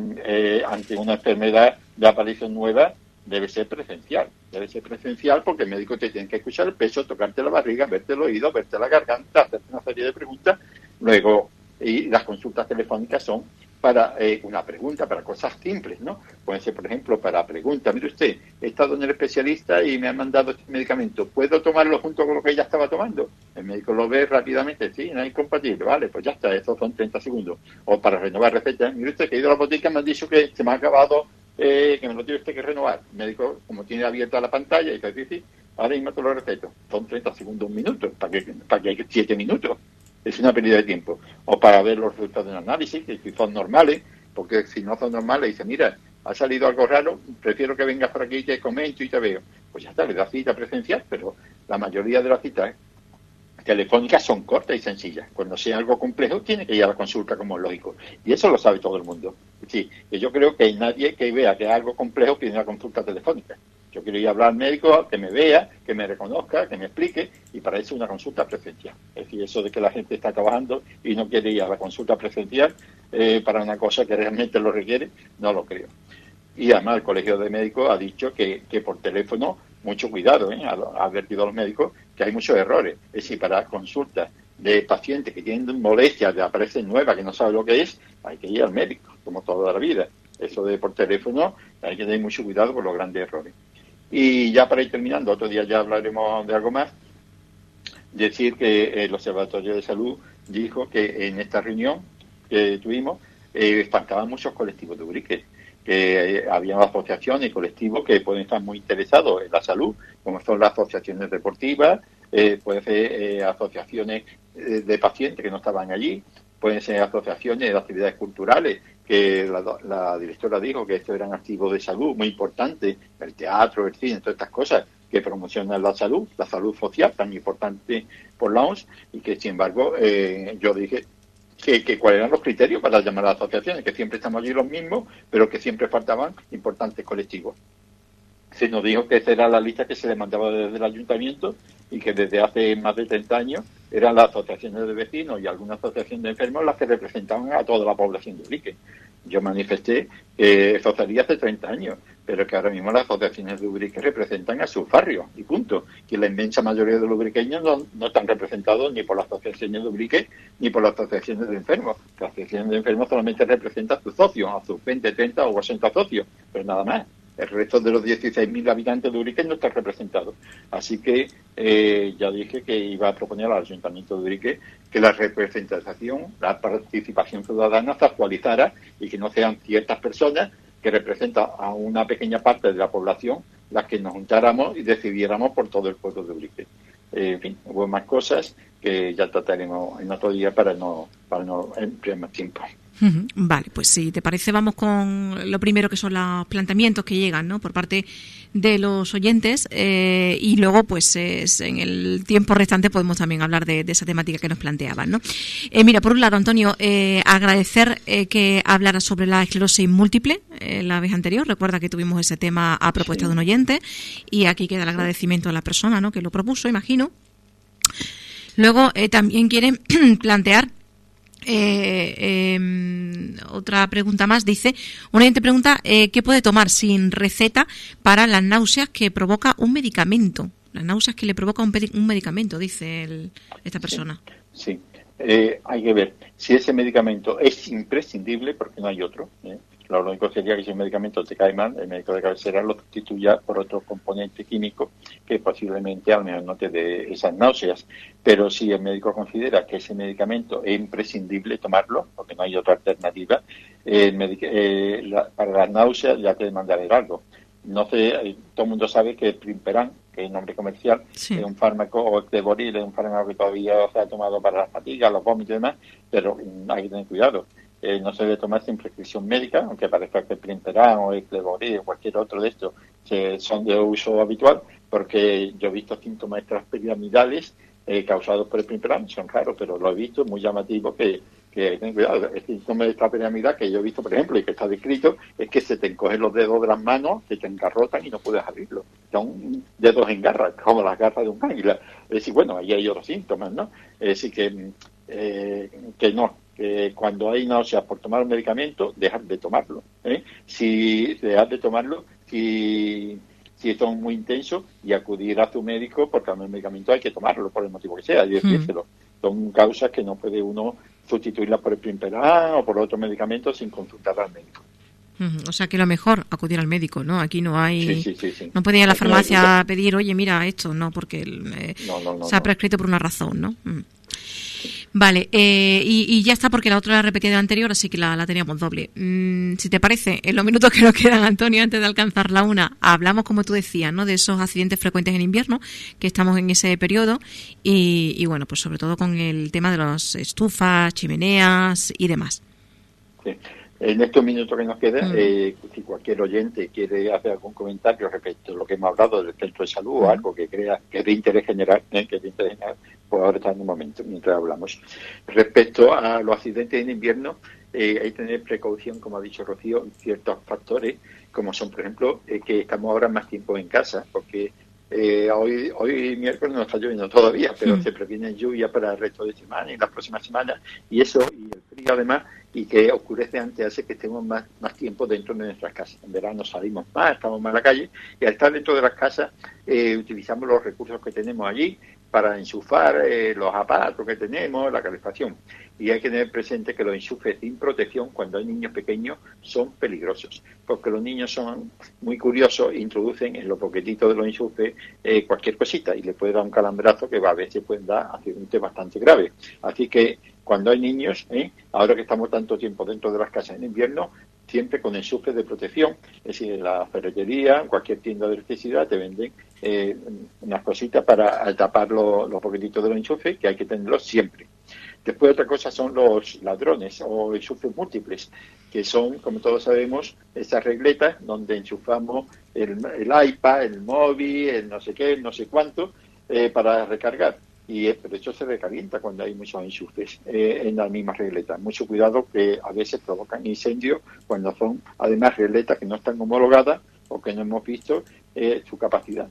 ante una enfermedad de aparición nueva, debe ser presencial porque el médico te tiene que escuchar el pecho, tocarte la barriga, verte el oído, verte la garganta, hacerte una serie de preguntas. Luego, y las consultas telefónicas son para una pregunta, para cosas simples, ¿no? Pueden ser, por ejemplo, para preguntas. Mire usted, he estado en el especialista y me han mandado este medicamento. ¿Puedo tomarlo junto con lo que ella estaba tomando? El médico lo ve rápidamente. Sí, no es incompatible. Vale, pues ya está. Estos son 30 segundos. O para renovar recetas. Mire usted, que he ido a la botica, me han dicho que se me ha acabado, que me lo tiene usted que renovar. El médico, como tiene abierta la pantalla, y dice, sí, sí, ahora mismo te lo receto. Son 30 segundos, un minuto. ¿Para que hay 7 minutos? Es una pérdida de tiempo. O para ver los resultados de un análisis, que si son normales, porque si no son normales, dice, mira, ha salido algo raro, prefiero que vengas por aquí y te comento y te veo. Pues ya está, le da cita presencial, pero la mayoría de las citas telefónicas son cortas y sencillas. Cuando sea algo complejo, tiene que ir a la consulta como es lógico. Y eso lo sabe todo el mundo. Sí, yo creo que nadie que vea que es algo complejo pide una consulta telefónica. Yo quiero ir a hablar al médico, que me vea, que me reconozca, que me explique, y para eso una consulta presencial. Es decir, eso de que la gente está trabajando y no quiere ir a la consulta presencial para una cosa que realmente lo requiere, no lo creo. Y además el Colegio de Médicos ha dicho que por teléfono, mucho cuidado, ha advertido a los médicos que hay muchos errores. Es decir, para consultas de pacientes que tienen molestias, aparecen nuevas, que no saben lo que es, hay que ir al médico, como toda la vida. Eso de por teléfono, hay que tener mucho cuidado por los grandes errores. Y ya para ir terminando, otro día ya hablaremos de algo más, decir que el Observatorio de Salud dijo que en esta reunión que tuvimos faltaban muchos colectivos de Ubrique, que había asociaciones y colectivos que pueden estar muy interesados en la salud, como son las asociaciones deportivas, pueden ser asociaciones de pacientes que no estaban allí, pueden ser asociaciones de actividades culturales, que la directora dijo que estos eran activos de salud muy importantes, el teatro, el cine, todas estas cosas que promocionan la salud social, tan importante por la OMS, y que sin embargo yo dije que cuáles eran los criterios para llamar a las asociaciones, que siempre estamos allí los mismos, pero que siempre faltaban importantes colectivos. Se nos dijo que esa era la lista que se le mandaba desde el ayuntamiento y que desde hace más de 30 años eran las asociaciones de vecinos y algunas asociaciones de enfermos las que representaban a toda la población de Ubrique. Yo manifesté que eso sería hace 30 años, pero que ahora mismo las asociaciones de Ubrique representan a sus barrios, y punto. Que la inmensa mayoría de los ubriqueños no están representados ni por las asociaciones de Ubrique ni por las asociaciones de enfermos. Las asociaciones de enfermos solamente representan a sus socios, a sus 20, 30 o 80 socios, pero nada más. El resto de los 16.000 habitantes de Ubrique no están representados. Así que ya dije que iba a proponer al Ayuntamiento de Ubrique que la representación, la participación ciudadana se actualizara y que no sean ciertas personas que representan a una pequeña parte de la población las que nos juntáramos y decidiéramos por todo el pueblo de Ubrique. En fin, hubo más cosas que ya trataremos en otro día para no emplear más tiempo. Vale, pues si te parece vamos con lo primero, que son los planteamientos que llegan, ¿no?, por parte de los oyentes, y luego pues en el tiempo restante podemos también hablar de esa temática que nos planteaban, ¿no? Mira, por un lado, Antonio, agradecer que hablara sobre la esclerosis múltiple la vez anterior. Recuerda que tuvimos ese tema a propuesta de un oyente, y aquí queda el agradecimiento a la persona, ¿no?, que lo propuso, imagino. Luego también quieren plantear otra pregunta más. Dice, un oyente pregunta ¿qué puede tomar sin receta para las náuseas que provoca un medicamento? Las náuseas que le provoca un medicamento, dice esta persona. Sí. Hay que ver si ese medicamento es imprescindible, porque no hay otro. Lo único sería que si un medicamento te cae mal, el médico de cabecera lo sustituya por otro componente químico que posiblemente al menos no te dé esas náuseas. Pero si el médico considera que ese medicamento es imprescindible tomarlo, porque no hay otra alternativa, para las náuseas ya te mandaré algo. No sé, todo el mundo sabe que el Primperan, que es el nombre comercial, sí, es un fármaco, o el Cleboril es un fármaco que todavía se ha tomado para las fatigas, los vómitos y demás, pero hay que tener cuidado. No se debe tomar sin prescripción médica, aunque parezca que el Primperan o el Cleboril o cualquier otro de estos son de uso habitual, porque yo he visto síntomas extrapiramidales causados por el Primperan, son raros, pero lo he visto, muy llamativo, que ten cuidado. El síntoma de extrapiramidal que yo he visto, por ejemplo, y que está descrito, es que se te encogen los dedos de las manos, se te engarrotan y no puedes abrirlos. Son dedos en garras, como las garras de un águila. Es decir, bueno, ahí hay otros síntomas, ¿no? Es decir, que cuando hay náuseas por tomar un medicamento, dejar de tomarlo. Si dejas de tomarlo, si son muy intensos, y acudir a tu médico, porque el medicamento hay que tomarlo por el motivo que sea, y decírselo. Son causas que no puede uno sustituirlas por el Primperan o por otro medicamento sin consultar al médico. O sea que lo mejor, acudir al médico, ¿no? Aquí no hay... Sí. No puede ir a la farmacia a pedir, oye, mira, esto, no, porque se ha prescrito por una razón, ¿no? Vale, y ya está, porque la otra la repetí de la anterior, así que la teníamos doble. Si te parece, en los minutos que nos quedan, Antonio, antes de alcanzar la una, hablamos, como tú decías, ¿no?, de esos accidentes frecuentes en invierno, que estamos en ese periodo, y bueno, pues sobre todo con el tema de las estufas, chimeneas y demás. Sí. En estos minutos que nos quedan, si cualquier oyente quiere hacer algún comentario respecto a lo que hemos hablado del centro de salud o algo que crea que es de interés general, pues ahora está en un momento, mientras hablamos. Respecto a los accidentes en invierno, hay que tener precaución, como ha dicho Rocío, ciertos factores, como son, por ejemplo, que estamos ahora más tiempo en casa, porque hoy miércoles no está lloviendo todavía, pero se previene lluvia para el resto de semana y las próximas semanas, y eso, y el frío además, y que oscurece antes, hace que estemos más tiempo dentro de nuestras casas. En verano salimos más, estamos más en la calle, y al estar dentro de las casas utilizamos los recursos que tenemos allí para enchufar los aparatos que tenemos, la calefacción. Y hay que tener presente que los enchufes sin protección, cuando hay niños pequeños, son peligrosos, porque los niños son muy curiosos, introducen en los boquetitos de los enchufes cualquier cosita y le puede dar un calambrazo que a veces puede dar accidentes bastante graves. Así que cuando hay niños, ahora que estamos tanto tiempo dentro de las casas en invierno, siempre con enchufes de protección, es decir, en la ferretería, en cualquier tienda de electricidad te venden unas cositas para tapar los boquetitos de los enchufes, que hay que tenerlos siempre. Después otra cosa son los ladrones o enchufes múltiples, que son, como todos sabemos, esas regletas donde enchufamos el iPad, el móvil, el no sé qué, el no sé cuánto, para recargar. Pero eso se recalienta cuando hay muchos enchufes en las mismas regletas. Mucho cuidado, que a veces provocan incendios cuando son además regletas que no están homologadas o que no hemos visto su capacidad.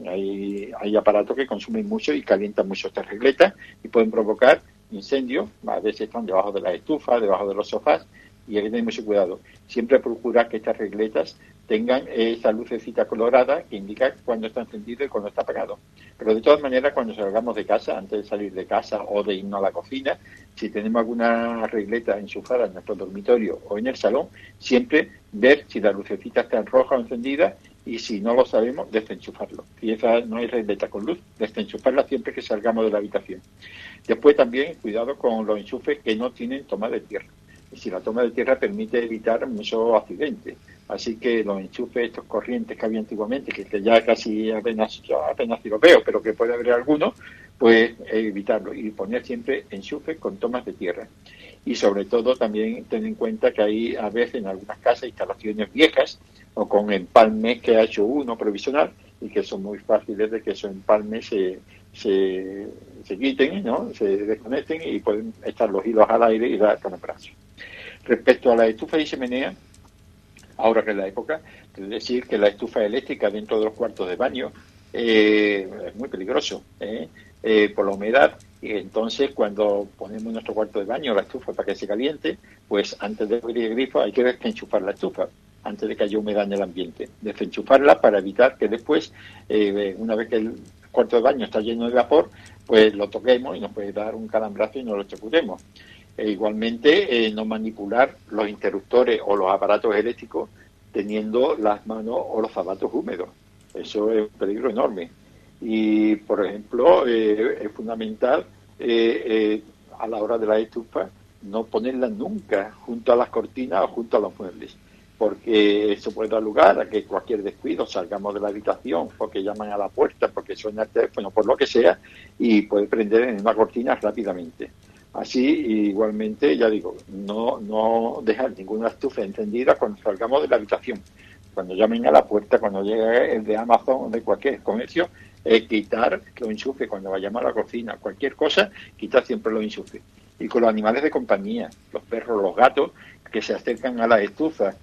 Hay aparatos que consumen mucho y calientan mucho estas regletas y pueden provocar incendios. A veces están debajo de las estufas, debajo de los sofás, y hay que tener mucho cuidado. Siempre procurar que estas regletas tengan esa lucecita colorada que indica cuando está encendido y cuando está apagado. Pero de todas maneras, cuando salgamos de casa, antes de salir de casa o de irnos a la cocina, si tenemos alguna regleta enchufada en nuestro dormitorio o en el salón, siempre ver si la lucecita está en roja o encendida, y si no lo sabemos, desenchufarlo. Si esa no hay regleta con luz, desenchufarla siempre que salgamos de la habitación. Después también, cuidado con los enchufes que no tienen toma de tierra. Y si la toma de tierra permite evitar muchos accidentes. Así que los enchufes, estos corrientes que había antiguamente, que ya casi apenas si los veo, pero que puede haber algunos, pues evitarlo y poner siempre enchufes con tomas de tierra. Y sobre todo también ten en cuenta que hay a veces en algunas casas instalaciones viejas o con empalmes que ha hecho uno provisional y que son muy fáciles de que esos empalmes se quiten, ¿no? Se desconecten y pueden estar los hilos al aire y dar calambrazo. Respecto a la estufa y chimenea, ahora que es la época, es decir que la estufa eléctrica dentro de los cuartos de baño es muy peligroso por la humedad, y entonces cuando ponemos en nuestro cuarto de baño la estufa para que se caliente, pues antes de abrir el grifo hay que desenchufar la estufa antes de que haya humedad en el ambiente, desenchufarla para evitar que después, una vez que el cuarto de baño está lleno de vapor, pues lo toquemos y nos puede dar un calambrazo y nos lo electrocutemos. Igualmente, no manipular los interruptores o los aparatos eléctricos teniendo las manos o los zapatos húmedos. Eso es un peligro enorme. Y, por ejemplo, es fundamental a la hora de la estufa no ponerla nunca junto a las cortinas o junto a los muebles, porque eso puede dar lugar a que cualquier descuido salgamos de la habitación porque llaman a la puerta, porque suena el teléfono, por lo que sea, y puede prender en una cortina rápidamente. Así, igualmente, ya digo, no dejar ninguna estufa encendida cuando salgamos de la habitación. Cuando llamen a la puerta, cuando llegue el de Amazon o de cualquier comercio, quitar los enchufes. Cuando vayamos a la cocina, cualquier cosa, quitar siempre los enchufes. Y con los animales de compañía, los perros, los gatos, que se acercan a la estufa,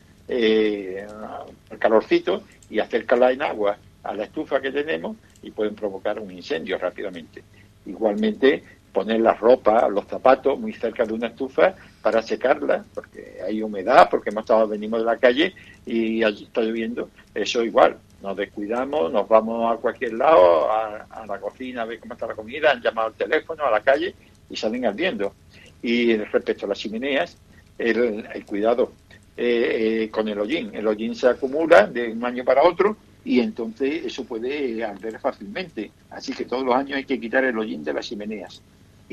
al calorcito, y acercarla en agua a la estufa que tenemos y pueden provocar un incendio rápidamente. Igualmente, poner la ropa, los zapatos muy cerca de una estufa para secarla, porque hay humedad, porque venimos de la calle y allí está lloviendo. Eso igual, nos descuidamos, nos vamos a cualquier lado, a la cocina, a ver cómo está la comida, han llamado al teléfono, a la calle y salen ardiendo. Y respecto a las chimeneas, el cuidado con el hollín se acumula de un año para otro y entonces eso puede arder fácilmente. Así que todos los años hay que quitar el hollín de las chimeneas.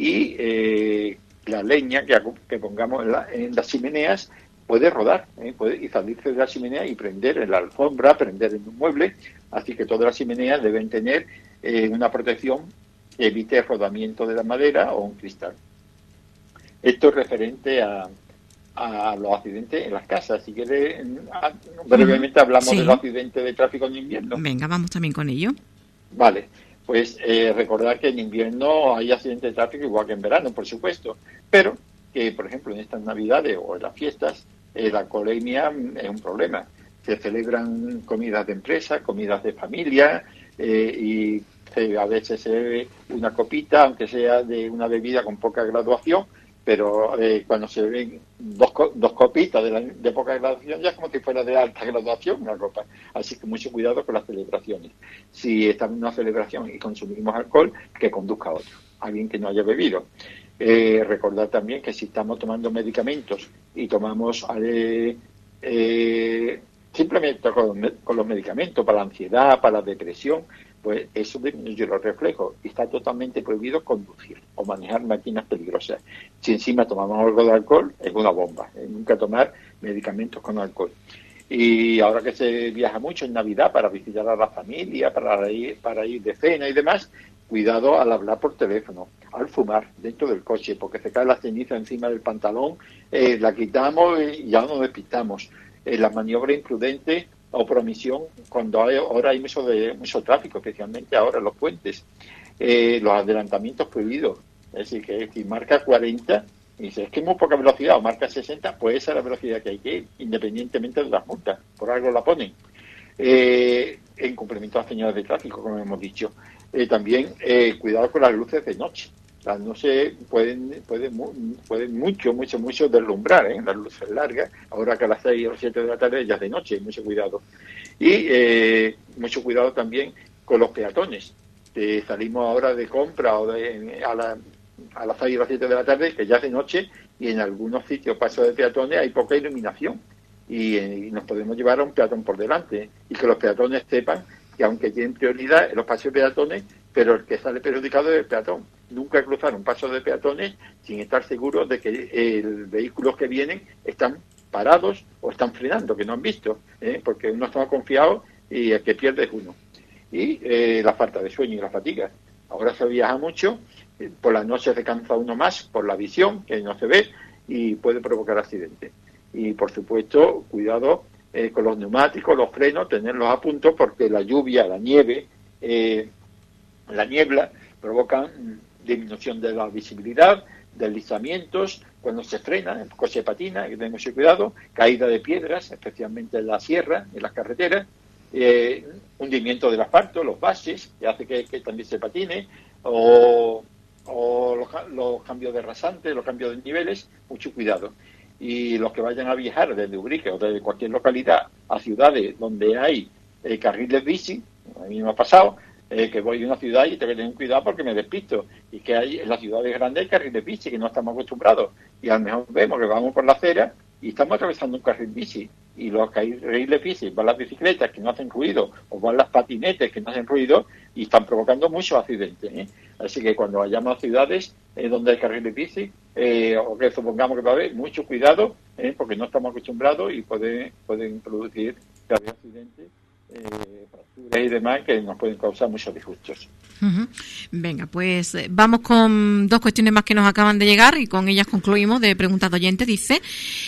Y la leña que pongamos en las chimeneas puede rodar, puede salirse de la chimenea y prender en la alfombra, prender en un mueble. Así que todas las chimeneas deben tener una protección que evite el rodamiento de la madera o un cristal. Esto es referente a los accidentes en las casas. Si quieres, brevemente hablamos de los accidentes de tráfico en invierno. Venga, vamos también con ello. Vale. pues recordar que en invierno hay accidentes de tráfico igual que en verano, por supuesto, pero que, por ejemplo, en estas Navidades o en las fiestas, la alcoholemia es un problema. Se celebran comidas de empresa, comidas de familia, y a veces se bebe una copita, aunque sea de una bebida con poca graduación, pero cuando se beben dos copitas de poca graduación, ya es como si fuera de alta graduación una copa. Así que mucho cuidado con las celebraciones. Si estamos en una celebración y consumimos alcohol, que conduzca a otro, alguien que no haya bebido. Recordar también que si estamos tomando medicamentos y tomamos simplemente con los medicamentos para la ansiedad, para la depresión, pues eso disminuye los reflejos y está totalmente prohibido conducir o manejar máquinas peligrosas. Si encima tomamos algo de alcohol, es una bomba. Nunca tomar medicamentos con alcohol. Y ahora que se viaja mucho en Navidad para visitar a la familia, para ir de cena y demás, cuidado al hablar por teléfono, al fumar dentro del coche, porque se cae la ceniza encima del pantalón, la quitamos y ya nos despistamos. La maniobra imprudente o por omisión, cuando ahora hay mucho tráfico, especialmente ahora en los puentes, los adelantamientos prohibidos. Es decir, que si marca 40 y dice, es que es muy poca velocidad, o marca 60, pues esa es la velocidad que hay que ir, independientemente de las multas, por algo la ponen. En cumplimiento a las señales de tráfico, como hemos dicho. También cuidado con las luces de noche. Las luces pueden mucho deslumbrar, las luces largas. Ahora que a las 6 o 7 de la tarde ya es de noche, mucho cuidado. Y mucho cuidado también con los peatones. Salimos ahora de compra o a las 6 o las 7 de la tarde, que ya es de noche, y en algunos sitios, pasos de peatones, hay poca iluminación. Y nos podemos llevar a un peatón por delante. Y que los peatones sepan que aunque tienen prioridad en los pasos de peatones, pero el que sale perjudicado es el peatón. Nunca cruzar un paso de peatones sin estar seguros de que los vehículos que vienen están parados o están frenando, que no han visto, porque uno está confiado y el que pierde es uno. Y la falta de sueño y la fatiga. Ahora se viaja mucho, por las noches se cansa uno más por la visión, que no se ve, y puede provocar accidentes. Y, por supuesto, cuidado con los neumáticos, los frenos, tenerlos a punto, porque la lluvia, la nieve, la niebla provocan disminución de la visibilidad, deslizamientos, cuando se frena, el coche patina, hay que tener mucho cuidado, caída de piedras, especialmente en la sierra, en las carreteras, hundimiento del asfalto, los baches, que hace que también se patine, o los cambios de rasante, los cambios de niveles, mucho cuidado. Y los que vayan a viajar desde Ubrique o desde cualquier localidad a ciudades donde hay carriles bici, a mí me ha pasado, que voy a una ciudad y tengo que tener cuidado porque me despisto, y que hay en las ciudades grandes hay carriles bici que no estamos acostumbrados, y a lo mejor vemos que vamos por la acera y estamos atravesando un carril bici, y los carriles bici van las bicicletas que no hacen ruido, o van las patinetes que no hacen ruido, y están provocando muchos accidentes, Así que cuando vayamos a ciudades donde hay carriles bici, o que supongamos que va a haber, mucho cuidado, porque no estamos acostumbrados y pueden producir graves accidentes, fracturas y demás que nos pueden causar muchos disgustos. Uh-huh. Venga, pues vamos con dos cuestiones más que nos acaban de llegar y con ellas concluimos de preguntas de oyentes. Dice,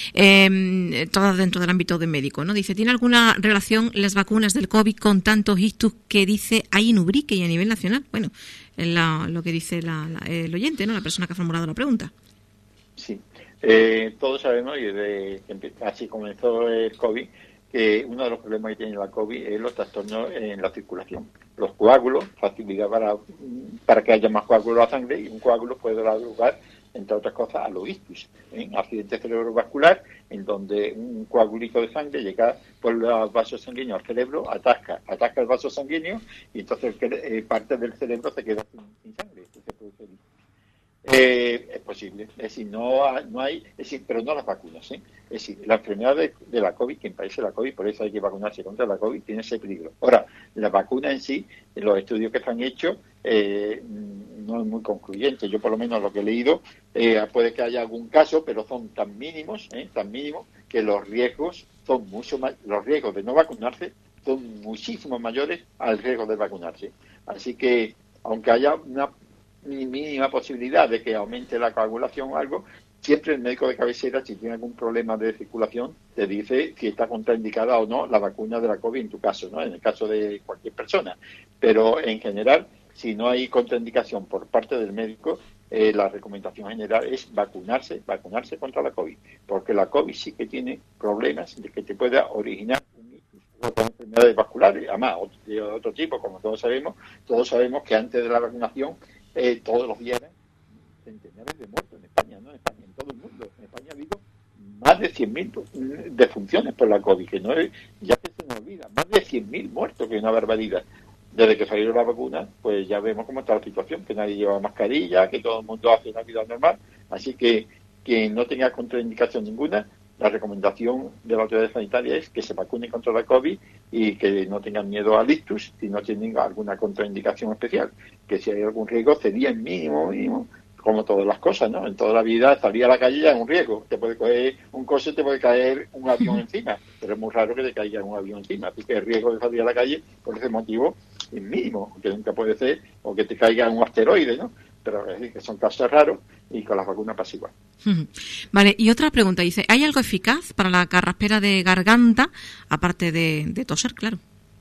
todas dentro del ámbito de médico, ¿no? Dice, ¿tiene alguna relación las vacunas del COVID con tantos ictus que dice hay en Ubrique y a nivel nacional? Bueno, lo que dice el oyente, ¿no? La persona que ha formulado la pregunta. Sí, todos sabemos, y desde que así comenzó el COVID, que uno de los problemas que tiene la COVID es los trastornos en la circulación. Los coágulos, facilidad para que haya más coágulos en la sangre, y un coágulo puede dar lugar, entre otras cosas, a los ictus, accidente cerebrovascular, en donde un coagulito de sangre llega por los vasos sanguíneos al cerebro, ataca el vaso sanguíneo, y entonces parte del cerebro se queda sin sangre. Se produce el ictus. Es posible, es decir, no hay, es decir, pero no las vacunas, Es decir, la enfermedad de la COVID, quien padece la COVID, por eso hay que vacunarse contra la COVID, tiene ese peligro. Ahora, la vacuna en sí, los estudios que se han hecho, no es muy concluyente. Yo, por lo menos, lo que he leído, puede que haya algún caso, pero son tan mínimos, que los riesgos son mucho más, los riesgos de no vacunarse son muchísimo mayores al riesgo de vacunarse. Así que, aunque haya una mínima posibilidad de que aumente la coagulación o algo, siempre el médico de cabecera, si tiene algún problema de circulación, te dice si está contraindicada o no la vacuna de la COVID en tu caso, ¿no? En el caso de cualquier persona. Pero en general, si no hay contraindicación por parte del médico, la recomendación general es vacunarse contra la COVID, porque la COVID sí que tiene problemas de que te pueda originar otras enfermedades vasculares, además de otro tipo, como todos sabemos que antes de la vacunación todos los días centenares de muertos en España, no en España, en todo el mundo. En España ha habido más de 100.000 defunciones por la COVID, que no es, ya que se nos olvida, más de 100.000 muertos, que es una barbaridad. Desde que salieron las vacunas, pues ya vemos cómo está la situación, que nadie lleva mascarilla, que todo el mundo hace una vida normal, así que quien no tenga contraindicación ninguna, la recomendación de la autoridad sanitaria es que se vacunen contra la COVID y que no tengan miedo al ictus si no tienen alguna contraindicación especial, que si hay algún riesgo sería el mínimo, como todas las cosas, ¿no? En toda la vida salir a la calle ya es un riesgo. Te puede coger un coche, te puede caer un avión encima, pero es muy raro que te caiga un avión encima. Así que el riesgo de salir a la calle, por ese motivo, es mínimo, que nunca puede ser, o que te caiga un asteroide, ¿no? Pero es decir, que son casos raros y con las vacunas pasa igual. Vale, y otra pregunta, dice, ¿hay algo eficaz para la carraspera de garganta, aparte de toser, claro?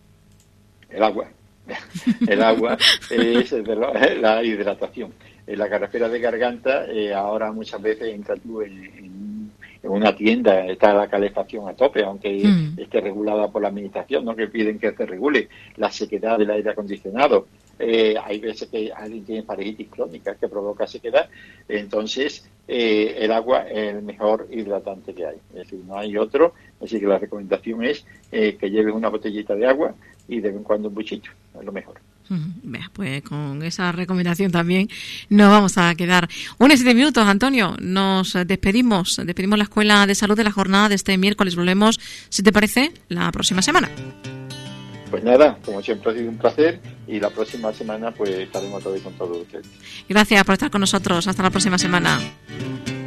El agua. El agua es la hidratación. La carraspera de garganta, ahora muchas veces entras tú en una tienda, está la calefacción a tope, aunque esté regulada por la administración, ¿no? Que piden que se regule la sequedad del aire acondicionado. Hay veces que alguien tiene faringitis crónica que provoca sequedad, entonces el agua es el mejor hidratante que hay, es decir, no hay otro, así que la recomendación es que lleves una botellita de agua y de vez en cuando un buchito, es lo mejor. Pues con esa recomendación también nos vamos a quedar. 1:07, Antonio, nos despedimos la Escuela de Salud de la jornada de este miércoles. Volvemos, si te parece, la próxima semana. Pues nada, como siempre ha sido un placer y la próxima semana pues estaremos otra vez con todos ustedes. Gracias por estar con nosotros. Hasta la próxima semana.